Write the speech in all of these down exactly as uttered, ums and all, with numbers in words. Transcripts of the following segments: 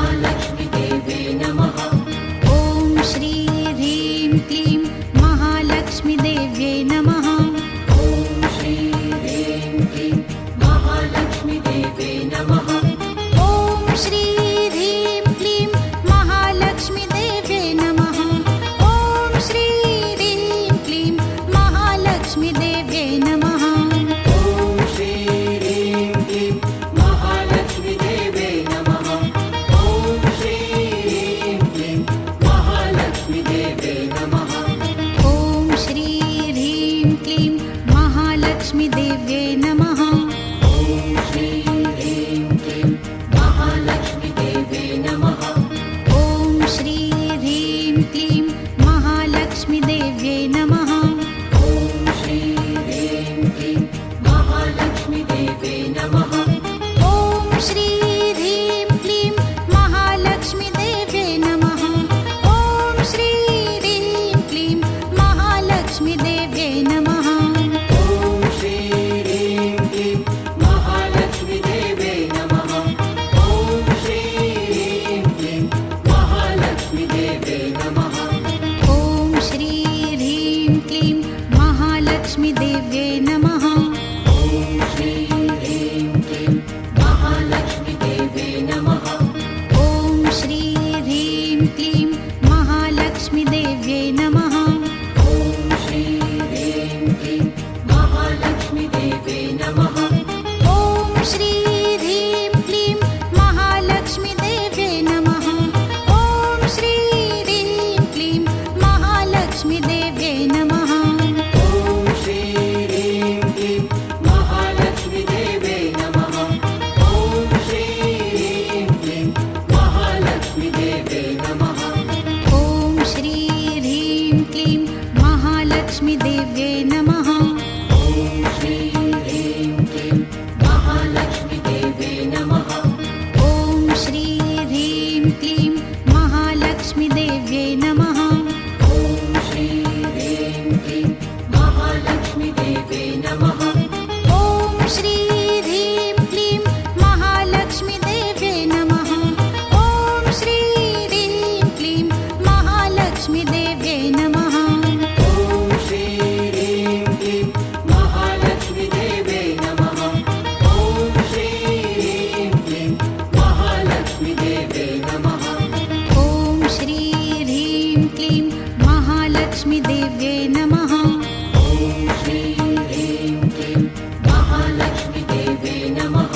महालक्ष्मीदेवे नमः। ॐ श्री ह्रीं क्लीं महालक्ष्मीदेव्यै नमः। ॐ श्री ह्रीं क्लीं महालक्ष्मीदेवे नमः। ॐ श्री ह्रीं क्लीं महालक्ष्मीदेव्यै नमः। ॐ श्री ह्रीं क्लीं महालक्ष्मीदेव्यै नमः। ॐ श्री ह्रीं क्लीं महालक्ष्मीदेवे नमः। ॐ श्री ह्रीं क्लीं महालक्ष्मीदेवे नमः। ॐ श्री ह्रीं क्लीं महालक्ष्मीदेव्यै नमः। ॐ श्री ह्रीं क्लीं महालक्ष्मीदेवे नमः। ॐ श्री ह्रीं क्लीं महालक्ष्मीदेव्यै नमः। ॐ श्री ह्रीं क्लीं महालक्ष्मीदेवे नमः। ॐ श्री ह्रीं क्लीं महालक्ष्मीदेव्यै नमः। ॐ श्री ह्रीं क्लीं महालक्ष्मीदेव्यै नमः। ॐ श्री ह्रीं क्लीं महालक्ष्मीदेवे नमः। ॐ श्री ह्रीं क्लीं महालक्ष्मीदेवे नमः। ॐ श्री ह्रीं क्लीं महालक्ष्मीदेव्यै नमः। ॐ श्री ह्रीं क्लीं महालक्ष्मीदेवे नमः। ॐ श्री ह्रीं क्लीं महालक्ष्मीदेव्यै नमः। ॐ श्री ह्रीं क्लीं महालक्ष्मीदेवे नमः। ॐ श्री ह्रीं क्लीं महालक्ष्मीदेव्यै नमः। ॐ श्री ह्रीं क्लीं महालक्ष्मीदेव्यै नमः। ॐ श्री ह्रीं क्लीं महालक्ष्मीदेवे नमः। ॐ श्री ह्रीं क्लीं महालक्ष्मीदेवे नमः। ॐ श्री ह्रीं क्लीं महालक्ष्मीदेव्यै नमः। ॐ श्री ह्रीं क्लीं महालक्ष्मीदेवे नमः। ॐ श्री ह्रीं क्लीं महालक्ष्मीदेव्यै नमः। ॐ श्री ह्रीं क्लीं महालक्ष्मीदेवे नमः। ॐ श्री ह्रीं क्लीं महालक्ष्मीदेव्यै नमः। ॐ श्री ह्रीं क्लीं महालक्ष्मीदेव्यै नमः। ॐ श्री ह्रीं क्लीं महालक्ष्मीदेवे नमः। ॐ श्री ह्रीं क्लीं महालक्ष्मीदेवे नमः। ॐ श्री ह्रीं क्लीं महालक्ष्मीदेव्यै नमः। ॐ श्री ह्रीं क्लीं महालक्ष्मीदेवे नमः।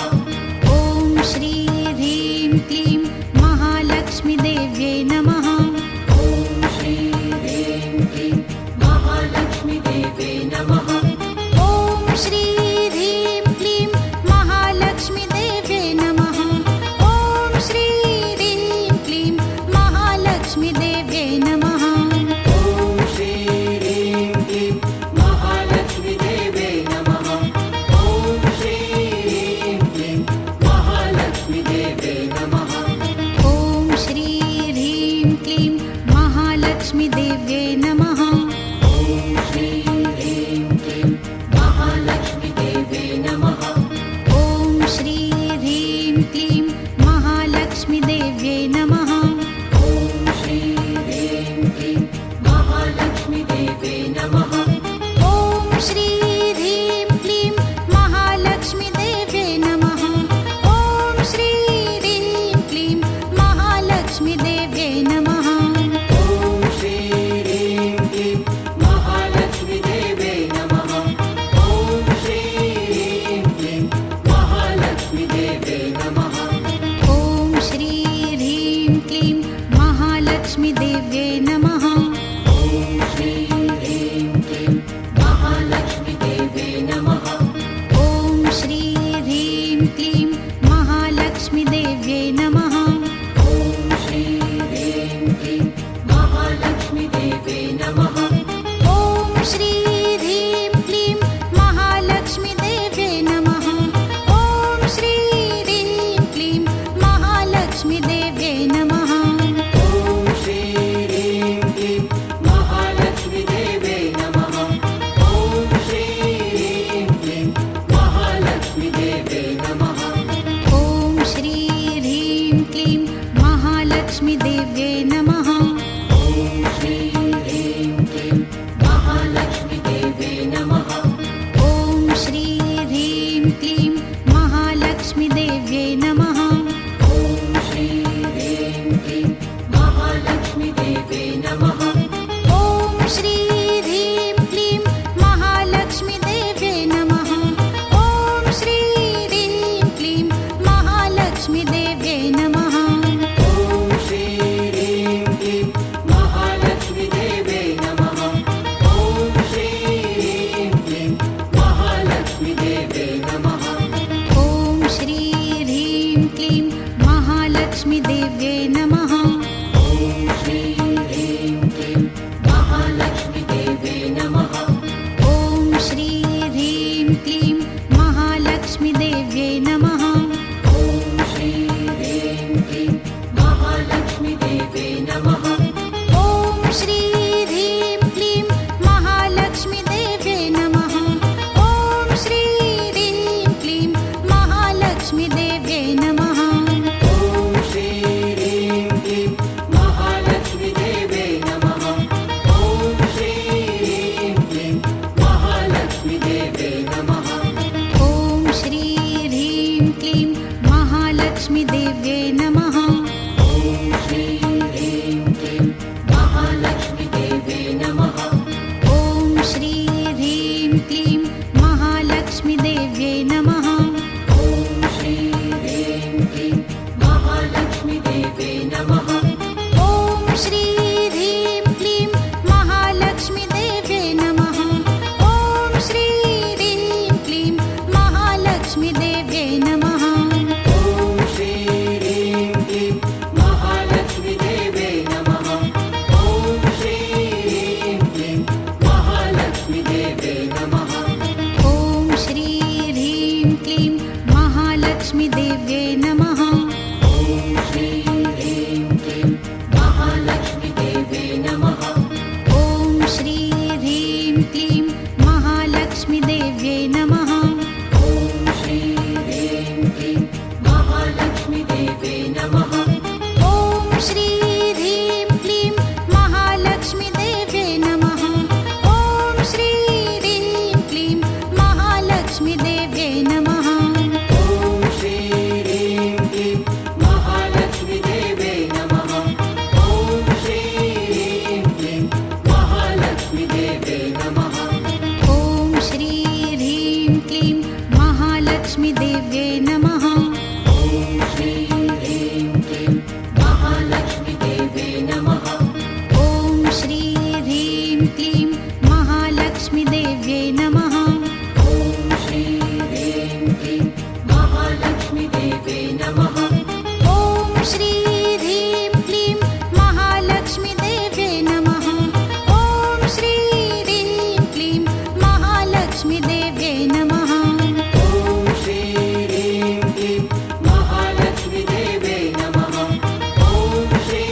ॐ श्री ह्रीं क्लीं महालक्ष्मीदेव्यै नमः। ॐ श्री ह्रीं क्लीं महालक्ष्मीदेवे नमः। ॐ श्री ह्रीं क्लीं महालक्ष्मीदेव्यै नमः। ॐ श्री ह्रीं क्लीं महालक्ष्मीदेव्यै नमः। ॐ श्री ह्रीं क्लीं महालक्ष्मीदेवे नमः। ॐ श्री ह्रीं क्लीं महालक्ष्मीदेवे नमः। ॐ श्री ह्रीं क्लीं महालक्ष्मीदेव्यै नमः। ॐ श्री ह्रीं क्लीं महालक्ष्मीदेवे नमः। ॐ श्री ह्रीं क्लीं महालक्ष्मीदेव्यै नमः। ॐ श्री ह्रीं क्लीं महालक्ष्मीदेवे नमः। ॐ श्री ह्रीं क्लीं महालक्ष्मीदेव्यै नमः। ॐ श्री ह्रीं क्लीं महालक्ष्मीदेव्यै नमः। ॐ श्री ह्रीं क्लीं महालक्ष्मीदेवे नमः। ॐ श्री ह्रीं क्लीं महालक्ष्मीदेवे नमः। ॐ श्री ह्रीं क्लीं महालक्ष्मीदेव्यै नमः। ॐ श्री ह्रीं क्लीं महालक्ष्मीदेवे नमः। ॐ श्री ह्रीं क्लीं महालक्ष्मीदेव्यै नमः। ॐ श्री ह्रीं क्लीं महालक्ष्मीदेवे नमः। ॐ श्री ह्रीं क्लीं महालक्ष्मीदेव्यै नमः। ॐ श्री ह्रीं क्लीं महालक्ष्मीदेव्यै नमः। ॐ श्री ह्रीं महालक्ष्मीदेव्यै नमः। ॐ श्री ह्रीं क्लीं महालक्ष्मीदेवे नमः। ॐ श्री ह्रीं क्लीं महालक्ष्मीदेव्यै नमः। ॐ श्री ह्रीं क्लीं महालक्ष्मीदेवे नमः। ॐ श्री ह्रीं क्लीं महालक्ष्मीदेव्यै नमः। ॐ श्री ह्रीं क्लीं महालक्ष्मीदेव्यै नमः। ॐ श्री ह्रीं क्लीं महालक्ष्मीदेवे नमः। ॐ श्री ह्रीं क्लीं महालक्ष्मीदेवे नमः। ॐ श्री ह्रीं क्लीं महालक्ष्मीदेव्यै नमः। ॐ श्री ह्रीं क्लीं महालक्ष्मीदेवे नमः। ॐ श्री ह्रीं क्लीं महालक्ष्मीदेव्यै नमः। ॐ श्री ह्रीं क्लीं महालक्ष्मीदेवे नमः। ॐ श्री ह्रीं क्लीं महालक्ष्मीदेव्यै नमः। ॐ श्री ह्रीं क्लीं महालक्ष्मीदेव्यै नमः। ॐ श्री ह्रीं क्लीं महालक्ष्मीदेवे नमः। ॐ श्री ह्रीं क्लीं महालक्ष्मीदेवे नमः। ॐ श्री ह्रीं क्लीं महालक्ष्मीदेव्यै नमः। ॐ श्री ह्रीं क्लीं महालक्ष्मीदेवे नमः। ॐ श्री ह्रीं क्लीं महालक्ष्मीदेव्यै नमः। ॐ श्री ह्रीं क्लीं महालक्ष्मीदेवे नमः। ॐ श्री ह्रीं क्लीं महालक्ष्मीदेव्यै नमः। ॐ श्री ह्रीं क्लीं महालक्ष्मीदेव्यै नमः। ॐ श्री ह्रीं क्लीं महालक्ष्मीदेवे नमः। ॐ श्री ह्रीं क्लीं महालक्ष्मीदेवे नमः। ॐ श्री ह्रीं क्लीं महालक्ष्मीदेव्यै नमः। ॐ श्री ह्रीं क्लीं महालक्ष्मीदेवे नमः। ॐ श्री ह्रीं क्लीं महालक्ष्मीदेव्यै नमः। ॐ श्री ह्रीं क्लीं महालक्ष्मीदेवे नमः। ॐ श्री ह्रीं क्लीं महालक्ष्मीदेव्यै नमः। ॐ श्री ह्रीं क्लीं महालक्ष्मीदेव्यै नमः। ॐ श्री ह्रीं क्लीं महालक्ष्मीदेवे नमः। ॐ श्री ह्रीं क्लीं महालक्ष्मीदेवे नमः। ॐ श्री ह्रीं क्लीं महालक्ष्मीदेव्यै नमः। ॐ श्री ह्रीं क्लीं महालक्ष्मीदेवे नमः। ॐ श्री ह्रीं क्लीं महालक्ष्मीदेव्यै नमः। ॐ श्री ह्रीं क्लीं महालक्ष्मीदेवे नमः। ॐ श्री ह्रीं क्लीं महालक्ष्मीदेव्यै नमः। ॐ श्री ह्रीं क्लीं महालक्ष्मीदेव्यै नमः। ॐ श्री ह्रीं क्लीं महालक्ष्मीदेवे नमः। ॐ श्री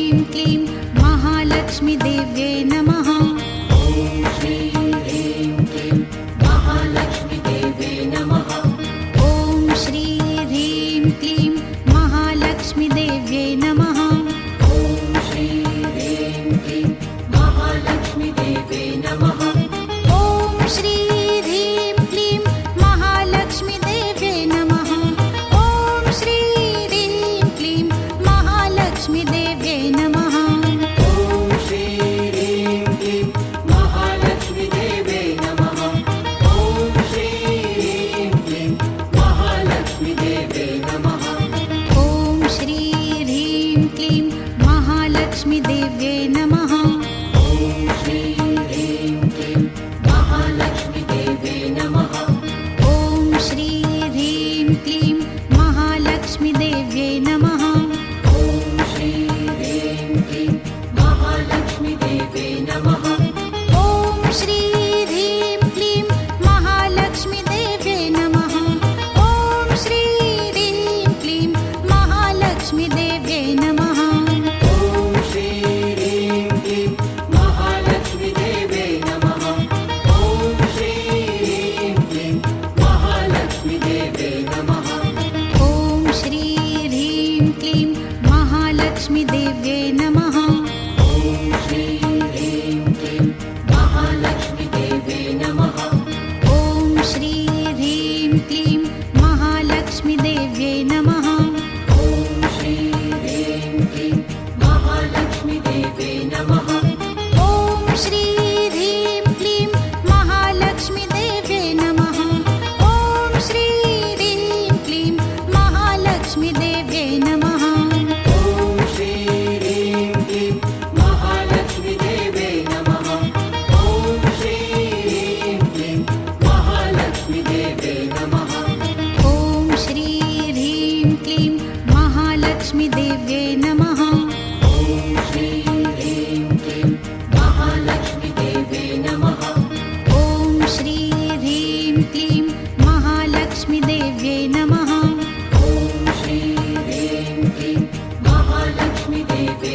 ह्रीं क्लीं महालक्ष्मीदेव्यै नमः। ॐ श्री ह्रीं क्लीं महालक्ष्मीदेव्यै नमः। ॐ श्री ह्रीं क्लीं महालक्ष्मीदेव्यै नमः। ॐ श्री ह्रीं क्लीं महालक्ष्मीदेव्यै नमः। ॐ श्री ह्रीं क्लीं महालक्ष्मीदेव्यै नमः। ॐ श्री ह्रीं क्लीं महालक्ष्मीदेव्यै नमः। ॐ श्री ह्रीं क्लीं महालक्ष्मीदेव्यै नमः। ॐ श्री ह्रीं क्लीं महालक्ष्मीदेव्यै नमः। ॐ श्री ह्रीं क्लीं महालक्ष्मीदेव्यै नमः। ॐ श्री ह्रीं क्लीं महालक्ष्मीदेव्यै नमः। ॐ श्री ह्रीं क्लीं महालक्ष्मीदेव्यै नमः। ॐ श्री ह्रीं क्लीं महालक्ष्मीदेव्यै नमः। ॐ श्री ह्रीं क्लीं महालक्ष्मीदेव्यै नमः। ॐ श्री ह्रीं क्लीं महालक्ष्मीदेव्यै नमः। ॐ श्री ह्रीं क्लीं महालक्ष्मीदेव्यै नमः। ॐ श्री ह्रीं क्लीं महालक्ष्मीदेव्यै नमः। ॐ श्री ह्रीं क्लीं महालक्ष्मीदेव्यै नमः। ॐ श्री ह्रीं क्लीं महालक्ष्मीदेव्यै नमः। ॐ श्री ह्रीं क्लीं महालक्ष्मीदेव्यै नमः। ॐ श्री ह्रीं क्लीं महालक्ष्मीदेव्यै नमः। ॐ श्री ह्रीं क्लीं महालक्ष्मीदेव्यै नमः। ॐ श्री ह्रीं क्लीं महालक्ष्मीदेव्यै नमः। ॐ श्री ह्रीं क्लीं महालक्ष्मीदेव्यै नमः। ॐ श्री ह्रीं क्लीं महालक्ष्मीदेव्यै नमः। ॐ श्री ह्रीं क्लीं महालक्ष्मीदेव्यै नमः। ॐ श्री ह्रीं क्लीं महालक्ष्मीदेव्यै नमः। ॐ श्री ह्रीं क्लीं महालक्ष्मीदेव्यै नमः। ॐ श्री ह्रीं क्लीं महालक्ष्मीदेव्यै